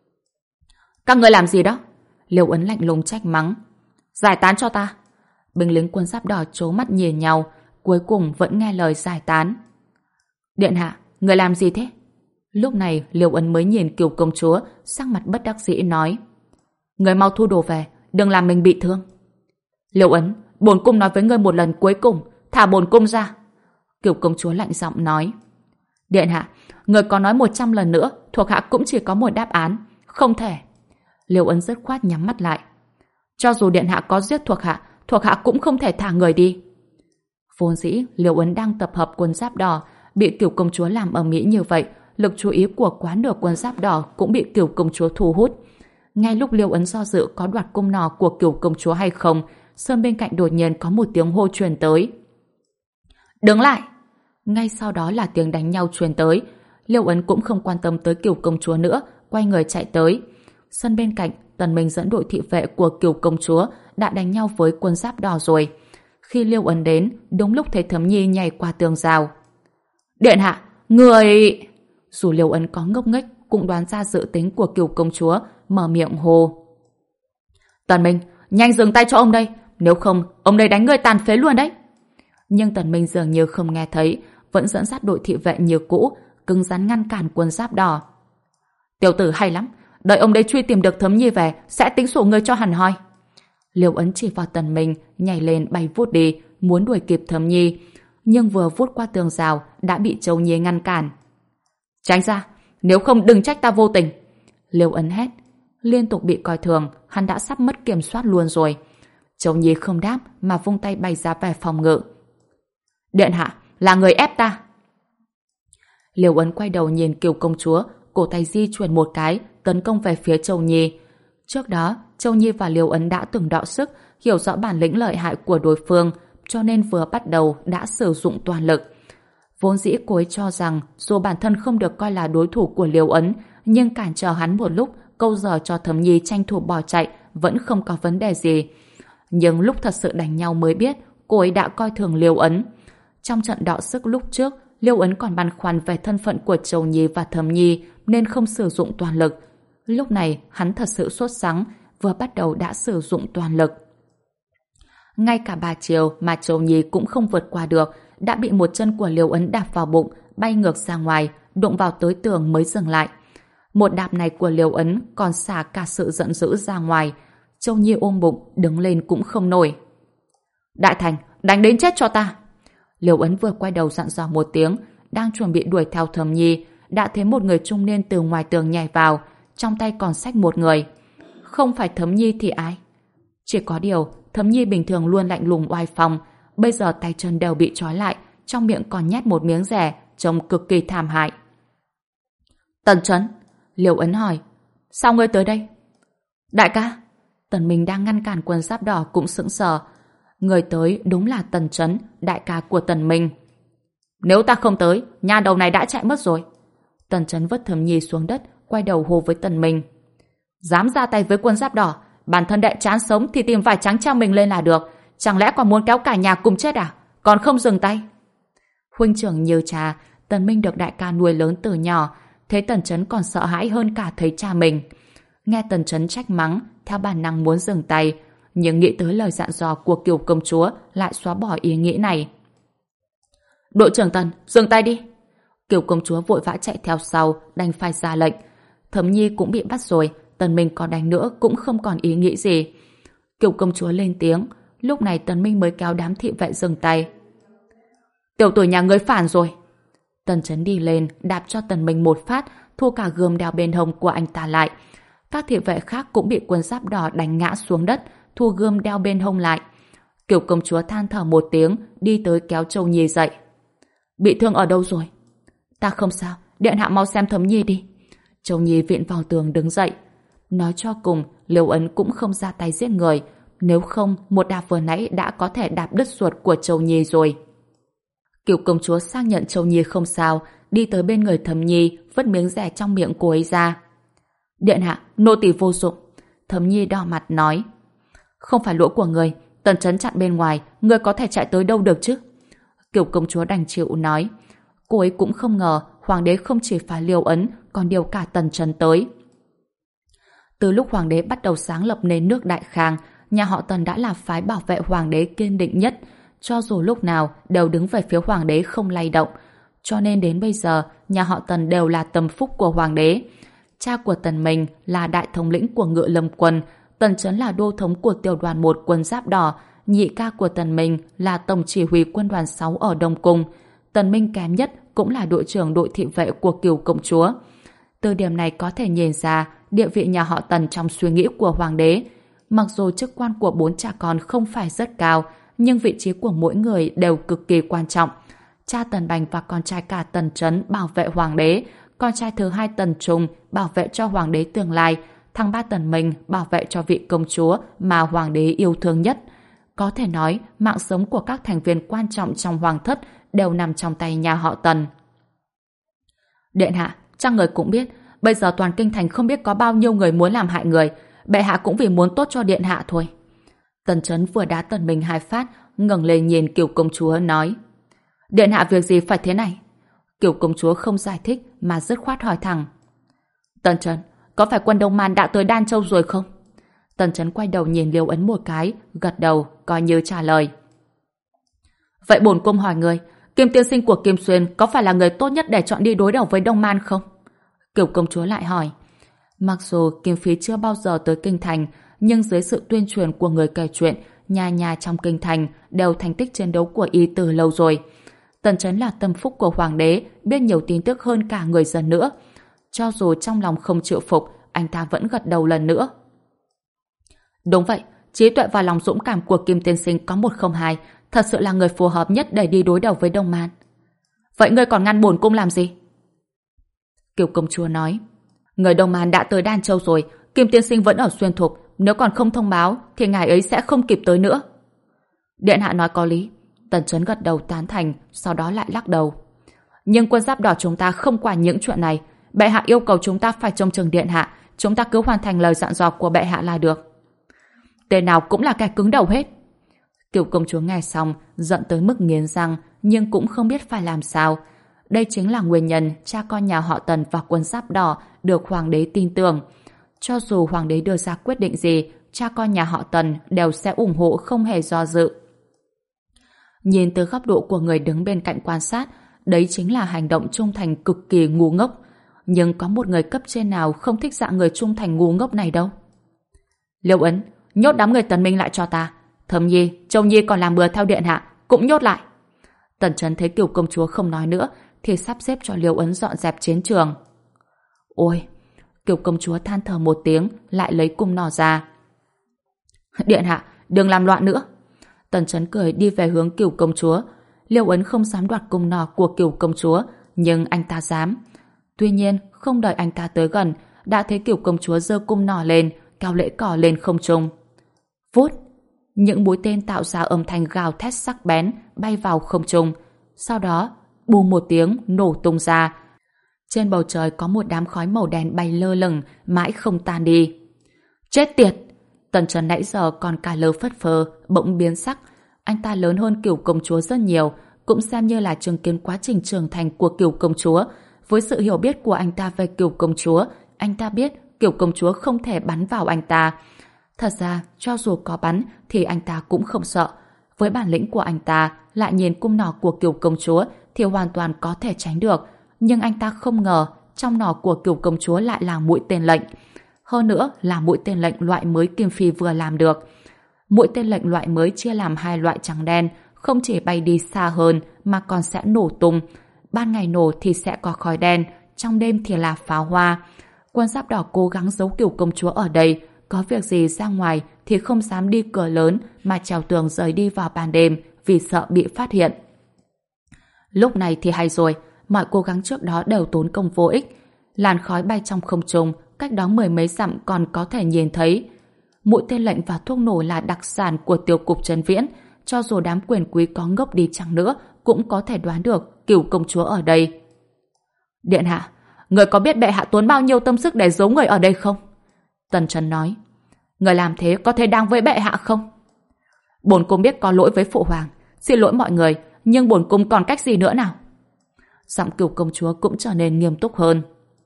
Các người làm gì đó? Liêu Ấn lạnh lùng trách mắng. Giải tán cho ta. Binh lính quân giáp đỏ trố mắt nhìn nhau, cuối cùng vẫn nghe lời giải tán. Điện hạ, người làm gì thế? Lúc này Liêu Ấn mới nhìn Kiều công chúa, sắc mặt bất đắc dĩ nói. Người mau thu đồ về, đừng làm mình bị thương. Liêu Ấn, bổn cung nói với ngươi một lần cuối cùng, thả bổn cung ra. Kiều công chúa lạnh giọng nói. Điện hạ, người có nói một trăm lần nữa, thuộc hạ cũng chỉ có một đáp án, không thể. Liêu Ấn dứt khoát nhắm mắt lại. Cho dù điện hạ có giết thuộc hạ, thuộc hạ cũng không thể thả người đi. Vốn dĩ Liêu Ấn đang tập hợp quân giáp đỏ, bị Kiều công chúa làm ầm ĩ như vậy, lực chú ý của quá nửa quân giáp đỏ cũng bị Kiều công chúa thu hút. Ngay lúc Liêu Ấn do dự có đoạt cung nỏ của Kiều công chúa hay không, sân bên cạnh đột nhiên có một tiếng hô truyền tới. Đứng lại! Ngay sau đó là tiếng đánh nhau truyền tới. Liêu Ấn cũng không quan tâm tới Kiều công chúa nữa, quay người chạy tới. Sân bên cạnh, Tần Minh dẫn đội thị vệ của Kiều công chúa đã đánh nhau với quân giáp đỏ rồi. Khi Liêu Ấn đến, đúng lúc thấy Thấm Nhi nhảy qua tường rào. Điện hạ, người... Dù Liêu Ấn có ngốc nghếch cũng đoán ra dự tính của Kiều công chúa, mở miệng hô. Tần Minh, nhanh dừng tay cho ông đây, nếu không, ông đây đánh người tàn phế luôn đấy. Nhưng Tần Minh dường như không nghe thấy, vẫn dẫn dắt đội thị vệ như cũ, cứng rắn ngăn cản quân giáp đỏ. Tiểu tử hay lắm, đợi ông đây truy tìm được Thấm Nhi về, sẽ tính sổ ngươi cho hẳn hoi. Liêu Ấn chỉ vào Tần Minh, nhảy lên bay vút đi, muốn đuổi kịp Thấm Nhi, nhưng vừa vút qua tường rào đã bị Châu Nhi ngăn cản. Tránh ra, nếu không đừng trách ta vô tình. Liêu Ấn hét. Liên tục bị coi thường, hắn đã sắp mất kiểm soát luôn rồi. Châu Nhi không đáp mà vung tay bày ra vẻ phòng ngự. Điện hạ, là người ép ta. Liêu Ấn quay đầu nhìn Kiều công chúa, cổ tay di chuyển một cái, tấn công về phía Châu Nhi. Trước đó, Châu Nhi và Liêu Ấn đã từng đọ sức, hiểu rõ bản lĩnh lợi hại của đối phương, cho nên vừa bắt đầu đã sử dụng toàn lực. Vốn dĩ cô ấy cho rằng dù bản thân không được coi là đối thủ của Liêu Ấn, nhưng cản trở hắn một lúc, câu giờ cho Thẩm Nhi tranh thủ bỏ chạy vẫn không có vấn đề gì. Nhưng lúc thật sự đánh nhau mới biết cô ấy đã coi thường Liêu Ấn. Trong trận đọ sức lúc trước, Liêu Ấn còn băn khoăn về thân phận của Châu Nhi và Thẩm Nhi nên không sử dụng toàn lực. Lúc này hắn thật sự sốt sắng, vừa bắt đầu đã sử dụng toàn lực. Ngay cả ba chiều mà Châu Nhi cũng không vượt qua được, đã bị một chân của Liêu Ấn đạp vào bụng, bay ngược ra ngoài, đụng vào tới tường mới dừng lại. Một đạp này của Liêu Ấn còn xả cả sự giận dữ ra ngoài. Châu Nhi ôm bụng, đứng lên cũng không nổi. Đại Thành, đánh đến chết cho ta! Liêu Ấn vừa quay đầu dặn dò một tiếng, đang chuẩn bị đuổi theo Thẩm Nhi, đã thấy một người trung niên từ ngoài tường nhảy vào, trong tay còn xách một người. Không phải Thẩm Nhi thì ai? Chỉ có điều, Thẩm Nhi bình thường luôn lạnh lùng oai phong, bây giờ tay chân đều bị trói lại, trong miệng còn nhét một miếng rẻ, trông cực kỳ thảm hại. Tần Chấn, Liêu Ấn hỏi, sao ngươi tới đây? Đại ca, Tần Minh đang ngăn cản quân giáp đỏ cũng sững sờ. Người tới đúng là Tần Chấn, đại ca của Tần Minh. Nếu ta không tới, nha đầu này đã chạy mất rồi. Tần Chấn vứt Thẩm Nhi xuống đất, quay đầu hô với Tần Minh. Dám ra tay với quân giáp đỏ, bản thân đệ chán sống thì tìm vải trắng treo mình lên là được. Chẳng lẽ còn muốn kéo cả nhà cùng chết à? Còn không dừng tay. Huynh trưởng như cha, Tần Minh được đại ca nuôi lớn từ nhỏ, thấy Tần Chấn còn sợ hãi hơn cả thấy cha mình. Nghe Tần Chấn trách mắng, theo bản năng muốn dừng tay, nhưng nghĩ tới lời dặn dò của Kiều công chúa lại xóa bỏ ý nghĩ này. Đội trưởng Tần, dừng tay đi! Kiều công chúa vội vã chạy theo sau, đành phải ra lệnh. Thẩm Nhi cũng bị bắt rồi, Tần Minh có đánh nữa cũng không còn ý nghĩ gì. Kiều công chúa lên tiếng, lúc này Tần Minh mới kéo đám thị vệ dừng tay. Tiểu tử nhà ngươi phản rồi! Tần Chấn đi lên, đạp cho Tần Minh một phát, thu cả gươm đeo bên hông của anh ta lại. Các thị vệ khác cũng bị quân giáp đỏ đánh ngã xuống đất, thu gươm đeo bên hông lại. Kiều công chúa than thở một tiếng, đi tới kéo Châu Nhi dậy. Bị thương ở đâu rồi? Ta không sao, điện hạ mau xem Thẩm Nhi đi. Châu Nhi viện vào tường đứng dậy. Nói cho cùng, Liêu Ấn cũng không ra tay giết người, nếu không một đạp vừa nãy đã có thể đạp đứt ruột của Châu Nhi rồi. Kiều công chúa xác nhận Châu Nhi không sao, đi tới bên người Thẩm Nhi, vứt miếng rẻ trong miệng cô ấy ra. Điện hạ, nô tỳ vô dụng. Thẩm Nhi đỏ mặt nói. Không phải lỗi của người, Tần Chấn chặn bên ngoài, người có thể chạy tới đâu được chứ? Kiều công chúa đành chịu nói. Cô ấy cũng không ngờ hoàng đế không chỉ phái Liêu Ấn, còn điều cả Tần Chấn tới. Từ lúc hoàng đế bắt đầu sáng lập nên nước Đại Khang, nhà họ Tần đã là phái bảo vệ hoàng đế kiên định nhất, cho dù lúc nào đều đứng về phía hoàng đế không lay động. Cho nên đến bây giờ, nhà họ Tần đều là tâm phúc của hoàng đế. Cha của Tần Minh là đại thống lĩnh của Ngự Lâm quân, Tần Chấn là đô thống của tiểu đoàn một quân giáp đỏ, nhị ca của Tần Minh là tổng chỉ huy quân đoàn sáu ở Đông Cung. Tần Minh kém nhất cũng là đội trưởng đội thị vệ của Kiều công chúa. Từ điểm này có thể nhìn ra địa vị nhà họ Tần trong suy nghĩ của hoàng đế. Mặc dù chức quan của bốn cha con không phải rất cao, nhưng vị trí của mỗi người đều cực kỳ quan trọng. Cha Tần Bành và con trai cả Tần Chấn bảo vệ hoàng đế, con trai thứ hai Tần Trung bảo vệ cho hoàng đế tương lai, thằng ba Tần Minh bảo vệ cho vị công chúa mà hoàng đế yêu thương nhất. Có thể nói, mạng sống của các thành viên quan trọng trong hoàng thất đều nằm trong tay nhà họ Tần. Điện hạ, chắc người cũng biết, bây giờ toàn kinh thành không biết có bao nhiêu người muốn làm hại người, bệ hạ cũng vì muốn tốt cho điện hạ thôi. Tần Chấn vừa đá Tần Minh hai phát, ngẩng lên nhìn Kiều công chúa nói. Điện hạ việc gì phải thế này? Kiều công chúa không giải thích mà dứt khoát hỏi thẳng. Tần Chấn, có phải quân Đông Man đã tới Đan Châu rồi không? Tần Chấn quay đầu nhìn Liêu Ấn một cái, gật đầu, coi như trả lời. Vậy bổn cung hỏi người, Kim tiên sinh của Kim Xuyên có phải là người tốt nhất để chọn đi đối đầu với Đông Man không? Kiều công chúa lại hỏi. Mặc dù Kim Phí chưa bao giờ tới kinh thành, nhưng dưới sự tuyên truyền của người kể chuyện, nhà nhà trong kinh thành đều thành tích chiến đấu của y từ lâu rồi. Tần Chấn là tâm phúc của hoàng đế, biết nhiều tin tức hơn cả người dân nữa. Cho dù trong lòng không chịu phục, anh ta vẫn gật đầu lần nữa. Đúng vậy, trí tuệ và lòng dũng cảm của Kim tiên sinh có một không hai, thật sự là người phù hợp nhất để đi đối đầu với Đông Man. Vậy ngươi còn ngăn bổn cung làm gì? Kiều công chúa nói, người Đông Man đã tới Đan Châu rồi, Kim tiên sinh vẫn ở Xuyên Thục, nếu còn không thông báo thì ngài ấy sẽ không kịp tới nữa. Điện hạ nói có lý. Tần Chấn gật đầu tán thành, sau đó lại lắc đầu. Nhưng quân giáp đỏ chúng ta không quản những chuyện này. Bệ hạ yêu cầu chúng ta phải trông chừng điện hạ, chúng ta cứ hoàn thành lời dặn dò của bệ hạ là được. Tên nào cũng là kẻ cứng đầu hết. Kiều công chúa nghe xong, giận tới mức nghiến răng, nhưng cũng không biết phải làm sao. Đây chính là nguyên nhân cha con nhà họ Tần và quân giáp đỏ được hoàng đế tin tưởng. Cho dù hoàng đế đưa ra quyết định gì, cha con nhà họ Tần đều sẽ ủng hộ không hề do dự. Nhìn từ góc độ của người đứng bên cạnh quan sát, đấy chính là hành động trung thành cực kỳ ngu ngốc. Nhưng có một người cấp trên nào không thích dạng người trung thành ngu ngốc này đâu. Liêu Ấn, nhốt đám người Tần Minh lại cho ta. Thẩm Nhi, Châu Nhi còn làm bừa theo điện hạ, cũng nhốt lại. Tần Chấn thấy Kiều công chúa không nói nữa, thì sắp xếp cho Liêu Ấn dọn dẹp chiến trường. Ôi! Kiều công chúa than thở một tiếng, lại lấy cung nỏ ra. Điện hạ, đừng làm loạn nữa. Tần Chấn cười đi về hướng Kiều công chúa. Liêu Ấn không dám đoạt cung nỏ của Kiều công chúa, nhưng anh ta dám. Tuy nhiên, không đợi anh ta tới gần, đã thấy Kiều công chúa giơ cung nỏ lên, cao lễ cỏ lên không trung. Vút! Những mũi tên tạo ra âm thanh gào thét sắc bén, bay vào không trung. Sau đó, bùm một tiếng nổ tung ra. Trên bầu trời có một đám khói màu đen bay lơ lửng, mãi không tan đi. Chết tiệt! Tần Chấn nãy giờ còn cả lơ phất phơ, bỗng biến sắc. Anh ta lớn hơn Kiều công chúa rất nhiều, cũng xem như là chứng kiến quá trình trưởng thành của Kiều công chúa. Với sự hiểu biết của anh ta về Kiều công chúa, anh ta biết Kiều công chúa không thể bắn vào anh ta. Thật ra, cho dù có bắn thì anh ta cũng không sợ. Với bản lĩnh của anh ta, lại nhìn cung nỏ của Kiều công chúa thì hoàn toàn có thể tránh được. Nhưng anh ta không ngờ trong nỏ của Kiều công chúa lại là mũi tên lệnh. Hơn nữa là mũi tên lệnh loại mới Kim Phi vừa làm được. Mũi tên lệnh loại mới chia làm hai loại trắng đen, không chỉ bay đi xa hơn mà còn sẽ nổ tung. Ban ngày nổ thì sẽ có khói đen, trong đêm thì là pháo hoa. Quân giáp đỏ cố gắng giấu Kiều công chúa ở đây, có việc gì ra ngoài thì không dám đi cửa lớn mà trèo tường rời đi vào ban đêm vì sợ bị phát hiện. Lúc này thì hay rồi, mọi cố gắng trước đó đều tốn công vô ích. Làn khói bay trong không trung, cách đó mười mấy dặm còn có thể nhìn thấy. Mũi tên lệnh và thuốc nổ là đặc sản của tiểu cục Trấn Viễn, cho dù đám quyền quý có ngốc đi chăng nữa cũng có thể đoán được Cửu công chúa ở đây. Điện hạ, người có biết bệ hạ tốn bao nhiêu tâm sức để giấu người ở đây không? Tần Trấn nói. Người làm thế có thể đáng với bệ hạ không? Bổn cung biết có lỗi với phụ hoàng, xin lỗi mọi người, nhưng bổn cung còn cách gì nữa nào? Giọng Cửu công chúa cũng trở nên nghiêm túc hơn.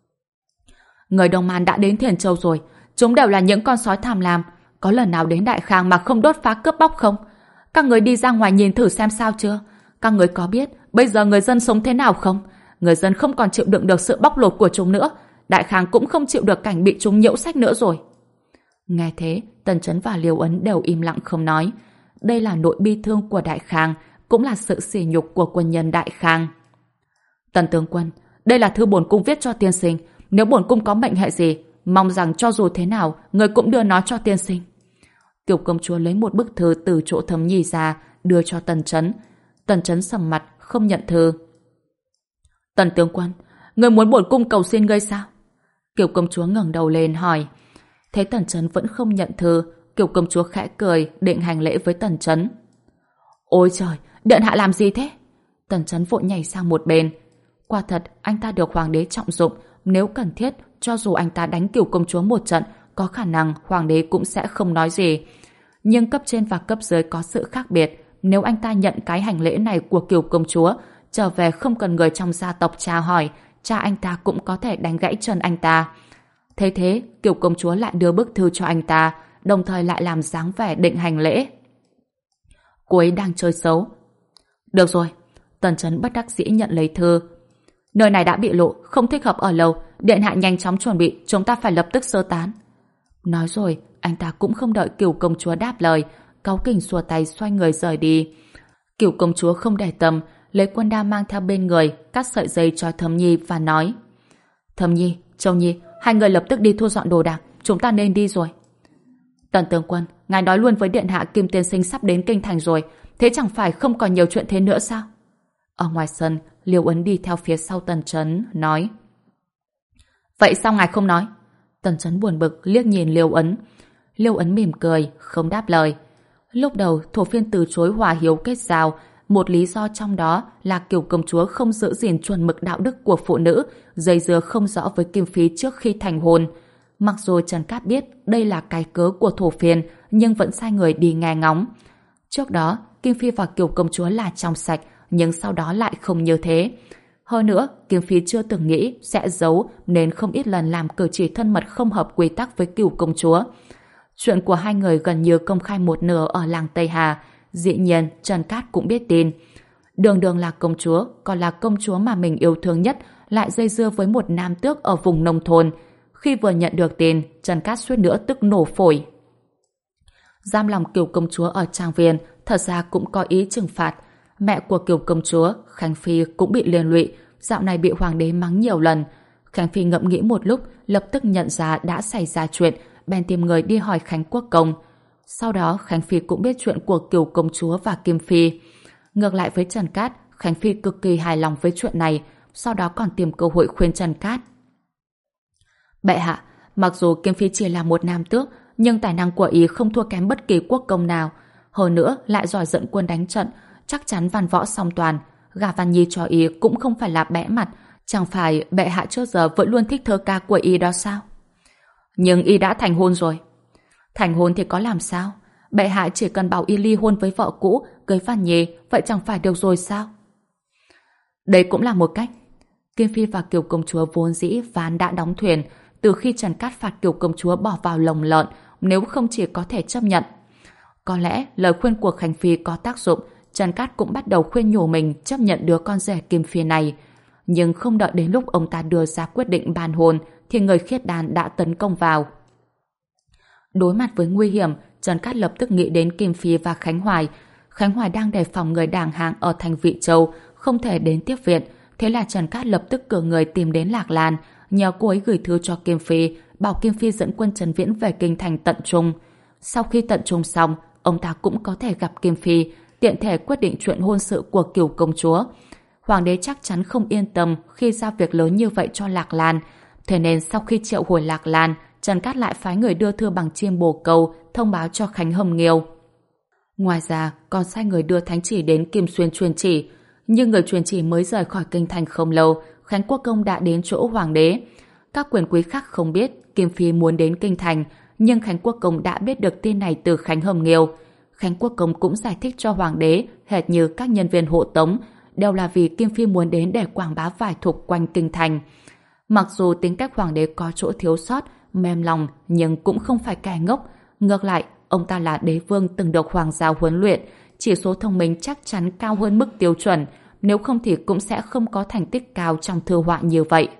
Người Đông Man đã đến Thiền Châu rồi, chúng đều là những con sói tham lam, có lần nào đến Đại Khang mà không đốt phá cướp bóc không? Các người đi ra ngoài nhìn thử xem sao chưa? Các người có biết bây giờ người dân sống thế nào không? Người dân không còn chịu đựng được sự bóc lột của chúng nữa. Đại Khang cũng không chịu được cảnh bị chúng nhiễu sách nữa rồi. Nghe thế, Tần Chấn và Liêu Ấn đều im lặng không nói. Đây là nỗi bi thương của Đại Khang, cũng là sự sỉ nhục của quân nhân Đại Khang. Tần tướng quân, đây là thư bổn cung viết cho tiên sinh. Nếu bổn cung có mệnh hệ gì, mong rằng cho dù thế nào, người cũng đưa nó cho tiên sinh. Kiều công chúa lấy một bức thư từ chỗ Thẩm Nhi ra, đưa cho Tần Chấn. Tần Chấn sầm mặt, không nhận thư. Tần tướng quân, người muốn bổn cung cầu xin ngươi sao? Kiều công chúa ngẩng đầu lên hỏi. Thấy Tần Chấn vẫn không nhận thư, Kiều công chúa khẽ cười, định hành lễ với Tần Chấn. Ôi trời, điện hạ làm gì thế? Tần Chấn vội nhảy sang một bên. Quả thật, anh ta được hoàng đế trọng dụng, nếu cần thiết, cho dù anh ta đánh Kiều công chúa một trận, có khả năng hoàng đế cũng sẽ không nói gì. Nhưng cấp trên và cấp dưới có sự khác biệt. Nếu anh ta nhận cái hành lễ này của Kiều công chúa, trở về không cần người trong gia tộc tra hỏi, cha anh ta cũng có thể đánh gãy chân anh ta. Thế thế, Kiều công chúa lại đưa bức thư cho anh ta, đồng thời lại làm dáng vẻ định hành lễ. Cô ấy đang chơi xấu. Được rồi, Tần Chấn bất đắc dĩ nhận lấy thư. Nơi này đã bị lộ, không thích hợp ở lâu, điện hạ nhanh chóng chuẩn bị, chúng ta phải lập tức sơ tán. Nói rồi, anh ta cũng không đợi Kiều công chúa đáp lời, cáu kỉnh xua tay xoay người rời đi. Kiều công chúa không để tâm, lấy quân đao mang theo bên người, cắt sợi dây cho Thẩm Nhi và nói: Thẩm Nhi, Châu Nhi, hai người lập tức đi thu dọn đồ đạc, chúng ta nên đi rồi. Tần tướng quân, ngài nói luôn với điện hạ Kim tiên sinh sắp đến kinh thành rồi, thế chẳng phải không còn nhiều chuyện thế nữa sao? Ở ngoài sân, Liêu Ấn đi theo phía sau Tần Chấn, nói. Vậy sao ngài không nói? Tần Chấn buồn bực liếc nhìn Liêu Ấn. Liêu Ấn mỉm cười, không đáp lời. Lúc đầu, Thổ Phiên từ chối hòa hiếu kết giao, một lý do trong đó là Kiều công chúa không giữ gìn chuẩn mực đạo đức của phụ nữ, dây dưa không rõ với Kim Phi trước khi thành hôn. Mặc dù Trần Cát biết đây là cái cớ của Thổ Phiên, nhưng vẫn sai người đi nghe ngóng. Trước đó, Kim Phi và Kiều công chúa là trong sạch, nhưng sau đó lại không như thế. Hơn nữa, Kim Phi chưa từng nghĩ sẽ giấu nên không ít lần làm cử chỉ thân mật không hợp quy tắc với Cửu công chúa. Chuyện của hai người gần như công khai một nửa ở làng Tây Hà, dĩ nhiên Trần Cát cũng biết tin. Đường đường là công chúa, còn là công chúa mà mình yêu thương nhất, lại dây dưa với một nam tước ở vùng nông thôn. Khi vừa nhận được tin, Trần Cát suýt nữa tức nổ phổi. Giam lòng Kiều công chúa ở trang viên, thật ra cũng có ý trừng phạt. Mẹ của Kiều công chúa, Khánh Phi cũng bị liên lụy, dạo này bị hoàng đế mắng nhiều lần. Khánh Phi ngẫm nghĩ một lúc, lập tức nhận ra đã xảy ra chuyện, bèn tìm người đi hỏi Khánh Quốc công. Sau đó Khánh Phi cũng biết chuyện của Kiều công chúa và Kim Phi. Ngược lại với Trần Cát, Khánh Phi cực kỳ hài lòng với chuyện này, sau đó còn tìm cơ hội khuyên Trần Cát. Bệ hạ, mặc dù Kim Phi chỉ là một nam tước, nhưng tài năng của ý không thua kém bất kỳ quốc công nào. Hơn nữa lại giỏi dẫn quân đánh trận, chắc chắn văn võ song toàn. Gả Văn Nhi cho ý cũng không phải là bẽ mặt, chẳng phải bệ hạ trước giờ vẫn luôn thích thơ ca của ý đó sao? Nhưng y đã thành hôn rồi. Thành hôn thì có làm sao? Bệ hạ chỉ cần bảo y ly hôn với vợ cũ, cưới Văn Nhi, vậy chẳng phải được rồi sao? Đây cũng là một cách. Kim Phi và Kiều công chúa vốn dĩ ván đã đóng thuyền, từ khi Trần Cát phạt Kiều công chúa bỏ vào lồng lợn, nếu không chỉ có thể chấp nhận. Có lẽ lời khuyên của Khánh Phi có tác dụng, Trần Cát cũng bắt đầu khuyên nhủ mình chấp nhận đứa con rể Kim Phi này. Nhưng không đợi đến lúc ông ta đưa ra quyết định ban hôn, thì người khiết đan đã tấn công vào. Đối mặt với nguy hiểm, Trần Cát lập tức nghĩ đến Kim Phi và Khánh Hoài. Khánh Hoài đang đề phòng người đàng hàng ở thành Vị Châu, không thể đến tiếp viện. Thế là Trần Cát lập tức cử người tìm đến Lạc Lan, nhờ cô ấy gửi thư cho Kim Phi, bảo Kim Phi dẫn quân Trần Viễn về kinh thành tận trung. Sau khi tận trung xong, ông ta cũng có thể gặp Kim Phi, tiện thể quyết định chuyện hôn sự của Cửu công chúa. Hoàng đế chắc chắn không yên tâm khi giao việc lớn như vậy cho Lạc Lan. Thế nên sau khi triệu hồi Lạc Lan, Trần Cát lại phái người đưa thư bằng chiêm bồ câu thông báo cho Khánh Hồng Nghiêu. Ngoài ra, còn sai người đưa thánh chỉ đến Kim Xuyên truyền chỉ. Nhưng người truyền chỉ mới rời khỏi kinh thành không lâu, Khánh Quốc công đã đến chỗ hoàng đế. Các quyền quý khác không biết Kim Phi muốn đến kinh thành, nhưng Khánh Quốc công đã biết được tin này từ Khánh Hồng Nghiêu. Khánh Quốc công cũng giải thích cho hoàng đế, hệt như các nhân viên hộ tống, đều là vì Kim Phi muốn đến để quảng bá vải thục quanh kinh thành. Mặc dù tính cách hoàng đế có chỗ thiếu sót, mềm lòng, nhưng cũng không phải kẻ ngốc. Ngược lại, ông ta là đế vương từng được hoàng gia huấn luyện, chỉ số thông minh chắc chắn cao hơn mức tiêu chuẩn, nếu không thì cũng sẽ không có thành tích cao trong thư họa như vậy.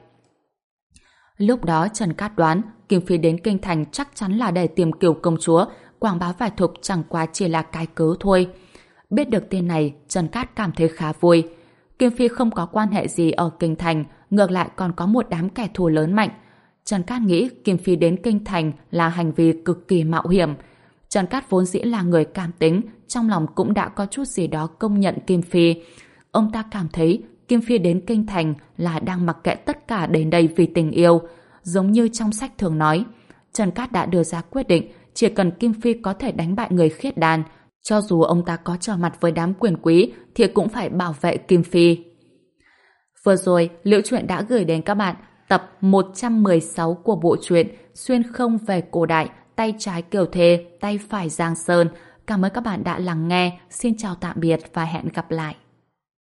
Lúc đó Trần Cát đoán Kim Phi đến kinh thành chắc chắn là để tìm Kiều công chúa, quảng bá vải thục chẳng qua chỉ là cái cớ thôi. Biết được tin này, Trần Cát cảm thấy khá vui. Kim Phi không có quan hệ gì ở kinh thành, ngược lại còn có một đám kẻ thù lớn mạnh. Trần Cát nghĩ Kim Phi đến kinh thành là hành vi cực kỳ mạo hiểm. Trần Cát vốn dĩ là người cảm tính, trong lòng cũng đã có chút gì đó công nhận Kim Phi. Ông ta cảm thấy Kim Phi đến kinh thành là đang mặc kệ tất cả đến đây vì tình yêu. Giống như trong sách thường nói, Trần Cát đã đưa ra quyết định chỉ cần Kim Phi có thể đánh bại người khiết đan, cho dù ông ta có trở mặt với đám quyền quý thì cũng phải bảo vệ Kim Phi. Vừa rồi, Liễu Chuyện đã gửi đến các bạn tập một trăm mười sáu của bộ truyện Xuyên không về cổ đại, tay trái Kiều Thê, tay phải Giang Sơn. Cảm ơn các bạn đã lắng nghe. Xin chào tạm biệt và hẹn gặp lại.